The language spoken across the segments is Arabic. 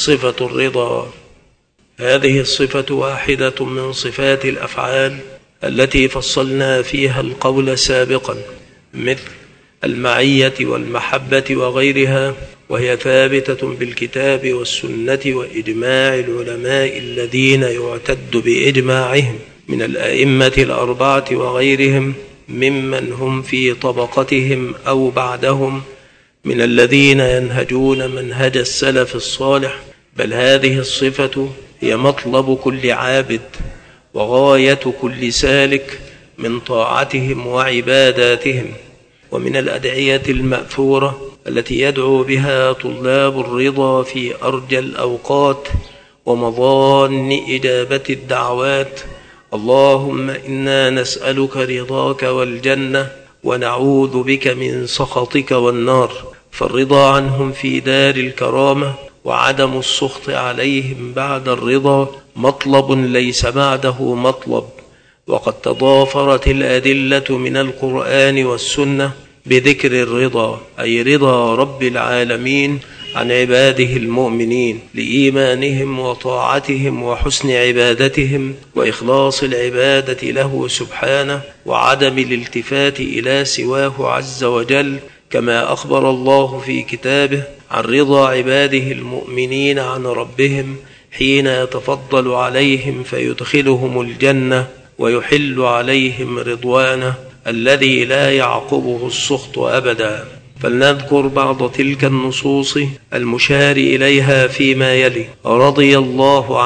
صفة الرضا. هذه الصفة واحدة من صفات الأفعال التي فصلنا فيها القول سابقا، مثل المعية والمحبة وغيرها، وهي ثابتة بالكتاب والسنة وإجماع العلماء الذين يعتد بإجماعهم من الأئمة الأربعة وغيرهم ممن هم في طبقتهم أو بعدهم من الذين ينهجون منهج السلف الصالح. بل هذه الصفة هي مطلب كل عابد وغاية كل سالك من طاعتهم وعباداتهم. ومن الأدعية المأثورة التي يدعو بها طلاب الرضا في أرجى الأوقات ومظان إجابة الدعوات: اللهم إنا نسألك رضاك والجنة ونعوذ بك من سخطك والنار. فالرضا عنهم في دار الكرامة وعدم السخط عليهم بعد الرضا مطلب ليس بعده مطلب. وقد تضافرت الأدلة من القرآن والسنة بذكر الرضا، أي رضا رب العالمين عن عباده المؤمنين لإيمانهم وطاعتهم وحسن عبادتهم وإخلاص العبادة له سبحانه وعدم الالتفات إلى سواه عز وجل، كما أخبر الله في كتابه عن رضا عباده المؤمنين عن ربهم حين يتفضل عليهم فيدخلهم الجنة ويحل عليهم رضوانه الذي لا يعقبه السخط أبدا. فلنذكر بعض تلك النصوص المشار إليها فيما يلي: رضي الله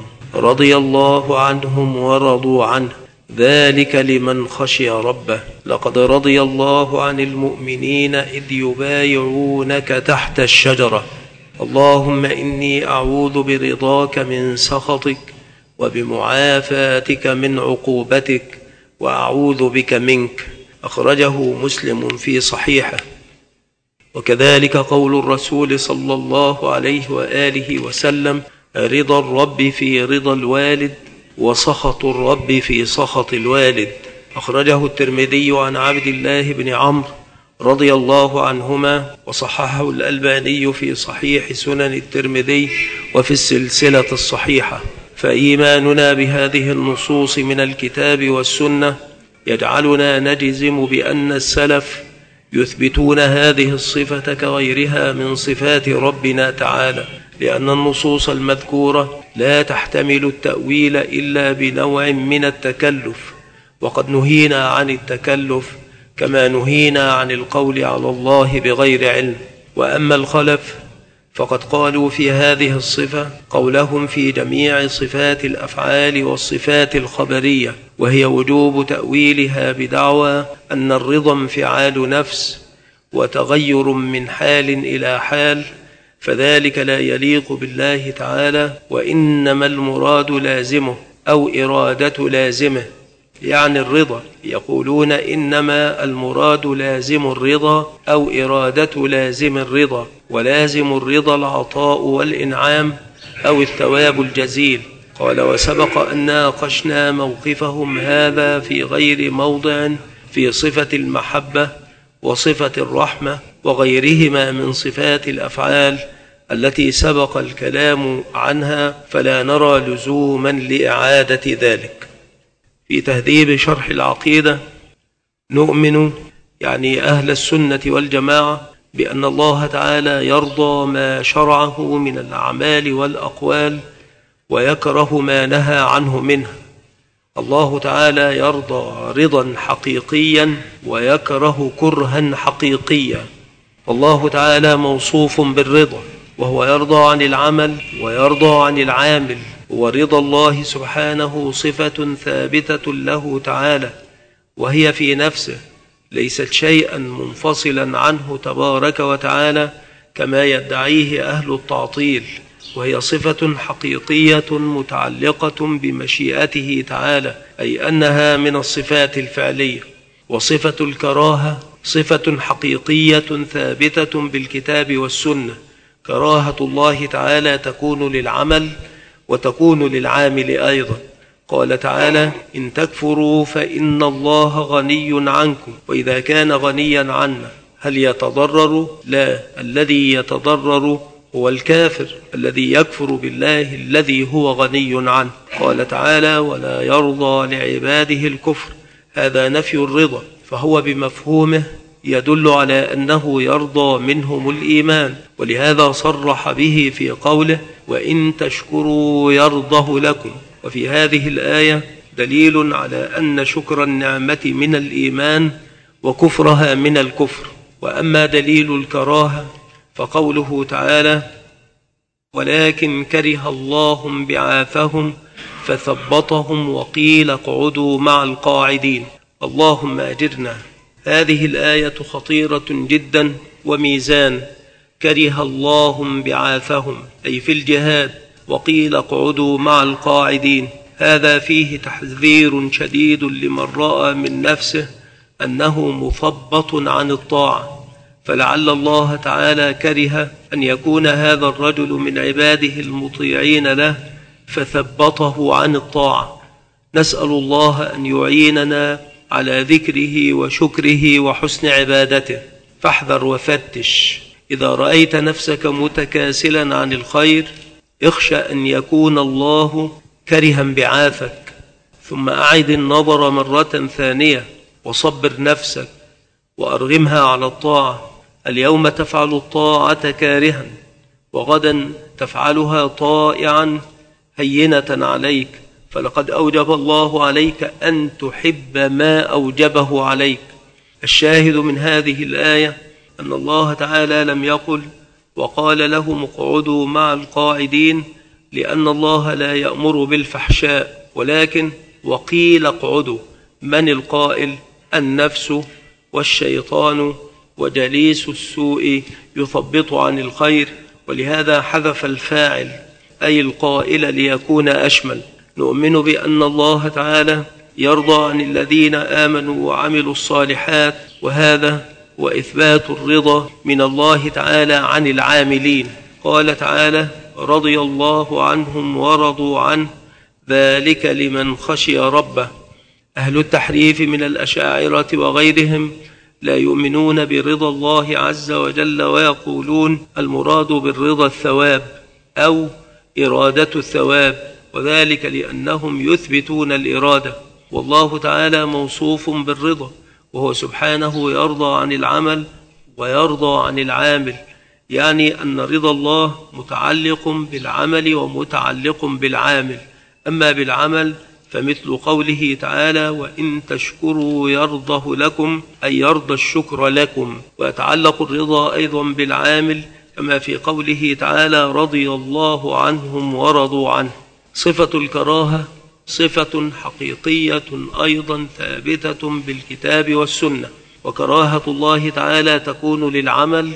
عنهم ورضوا عنه، ذلك لمن خشي ربه. لقد رضي الله عن المؤمنين إذ يبايعونك تحت الشجرة. اللهم إني أعوذ برضاك من سخطك وبمعافاتك من عقوبتك وأعوذ بك منك. أخرجه مسلم في صحيحه. وكذلك قول الرسول صلى الله عليه وآله وسلم: رضا الرب في رضا الوالد وسخط الرب في سخط الوالد. أخرجه الترمذي عن عبد الله بن عمرو رضي الله عنهما، وصححه الألباني في صحيح سنن الترمذي وفي السلسلة الصحيحة. فإيماننا بهذه النصوص من الكتاب والسنة يجعلنا نجزم بأن السلف يثبتون هذه الصفة كغيرها من صفات ربنا تعالى، لأن النصوص المذكورة لا تحتمل التأويل إلا بنوع من التكلف، وقد نهينا عن التكلف كما نهينا عن القول على الله بغير علم. وأما الخلف فقد قالوا في هذه الصفة قولهم في جميع صفات الأفعال والصفات الخبرية، وهي وجوب تأويلها بدعوى أن الرضا انفعال نفس وتغير من حال إلى حال، فذلك لا يليق بالله تعالى، وإنما المراد لازمه أو إرادة لازمه، يعني الرضا. يقولون إنما المراد لازم الرضا أو إرادة لازم الرضا، ولازم الرضا العطاء والإنعام أو الثواب الجزيل. قال: وسبق أن ناقشنا موقفهم هذا في غير موضع في صفة المحبة وصفة الرحمة وغيرهما من صفات الأفعال التي سبق الكلام عنها، فلا نرى لزوما لإعادة ذلك. في تهذيب شرح العقيدة: نؤمن، يعني أهل السنة والجماعة، بأن الله تعالى يرضى ما شرعه من الأعمال والأقوال ويكره ما نهى عنه منه. الله تعالى يرضى رضا حقيقيا ويكره كرها حقيقيا. الله تعالى موصوف بالرضا، وهو يرضى عن العمل ويرضى عن العامل. ورضا الله سبحانه صفة ثابتة له تعالى، وهي في نفسه ليست شيئا منفصلا عنه تبارك وتعالى كما يدعيه أهل التعطيل، وهي صفة حقيقية متعلقة بمشيئته تعالى، أي أنها من الصفات الفعلية. وصفة الكراهة صفة حقيقية ثابتة بالكتاب والسنة. كراهة الله تعالى تكون للعمل وتكون للعامل أيضا. قال تعالى: إن تكفروا فإن الله غني عنكم. وإذا كان غنيا عنا هل يتضرر؟ لا، الذي يتضرر هو الكافر الذي يكفر بالله الذي هو غني عنه. قال تعالى: ولا يرضى لعباده الكفر. هذا نفي الرضا، فهو بمفهومه يدل على أنه يرضى منهم الإيمان، ولهذا صرح به في قوله: وإن تشكروا يرضه لكم. وفي هذه الآية دليل على أن شكر النعمة من الإيمان وكفرها من الكفر. وأما دليل الكراهة فقوله تعالى: ولكن كره الله بعاثهم فثبطهم وقيل اقعدوا مع القاعدين. اللهم أجرنا. هذه الآية خطيرة جدا وميزان. كره الله بعاثهم أي في الجهاد، وقيل اقعدوا مع القاعدين. هذا فيه تحذير شديد لمن رأى من نفسه أنه مثبط عن الطاعة، فلعل الله تعالى كره أن يكون هذا الرجل من عباده المطيعين له فثبطه عن الطاعة. نسأل الله أن يعيننا على ذكره وشكره وحسن عبادته. فاحذر وفتش. إذا رأيت نفسك متكاسلا عن الخير اخشى أن يكون الله كرها بعاثك، ثم أعد النظر مرة ثانية وصبر نفسك وأرغمها على الطاعة. اليوم تفعل الطاعة كارها، وغدا تفعلها طائعا هينة عليك، فلقد أوجب الله عليك أن تحب ما أوجبه عليك. الشاهد من هذه الآية أن الله تعالى لم يقل وقال لهم اقعدوا مع القاعدين لأن الله لا يأمر بالفحشاء، ولكن وقيل اقعدوا. من القائل؟ النفس والشيطان وجليس السوء يثبط عن الخير، ولهذا حذف الفاعل أي القائل ليكون أشمل. نؤمن بأن الله تعالى يرضى عن الذين آمنوا وعملوا الصالحات، وهذا وإثبات الرضا من الله تعالى عن العاملين. قال تعالى: رضي الله عنهم ورضوا عنه ذلك لمن خشي ربه. أهل التحريف من الأشاعرة وغيرهم لا يؤمنون برضا الله عز وجل، ويقولون المراد بالرضا الثواب أو إرادة الثواب، وذلك لأنهم يثبتون الإرادة، والله تعالى موصوف بالرضا، وهو سبحانه يرضى عن العمل ويرضى عن العامل، يعني أن رضا الله متعلق بالعمل ومتعلق بالعامل. أما بالعمل فمثل قوله تعالى: وإن تشكروا يرضه لكم، أي يرضى الشكر لكم. ويتعلق الرضا أيضا بالعامل كما في قوله تعالى: رضي الله عنهم ورضوا عنه. صفة الكراهة صفة حقيقية أيضا ثابتة بالكتاب والسنة، وكراهة الله تعالى تكون للعمل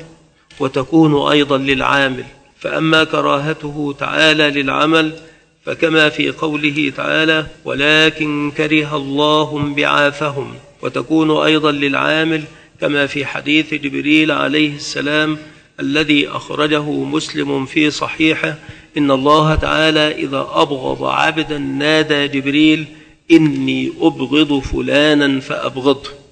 وتكون أيضا للعامل. فأما كراهته تعالى للعمل فكما في قوله تعالى: ولكن كره الله بعاثهم، وتكون أيضا للعامل كما في حديث جبريل عليه السلام الذي أخرجه مسلم في صحيحه: إن الله تعالى إذا أبغض عبدا نادى جبريل: إني أبغض فلانا فأبغضه.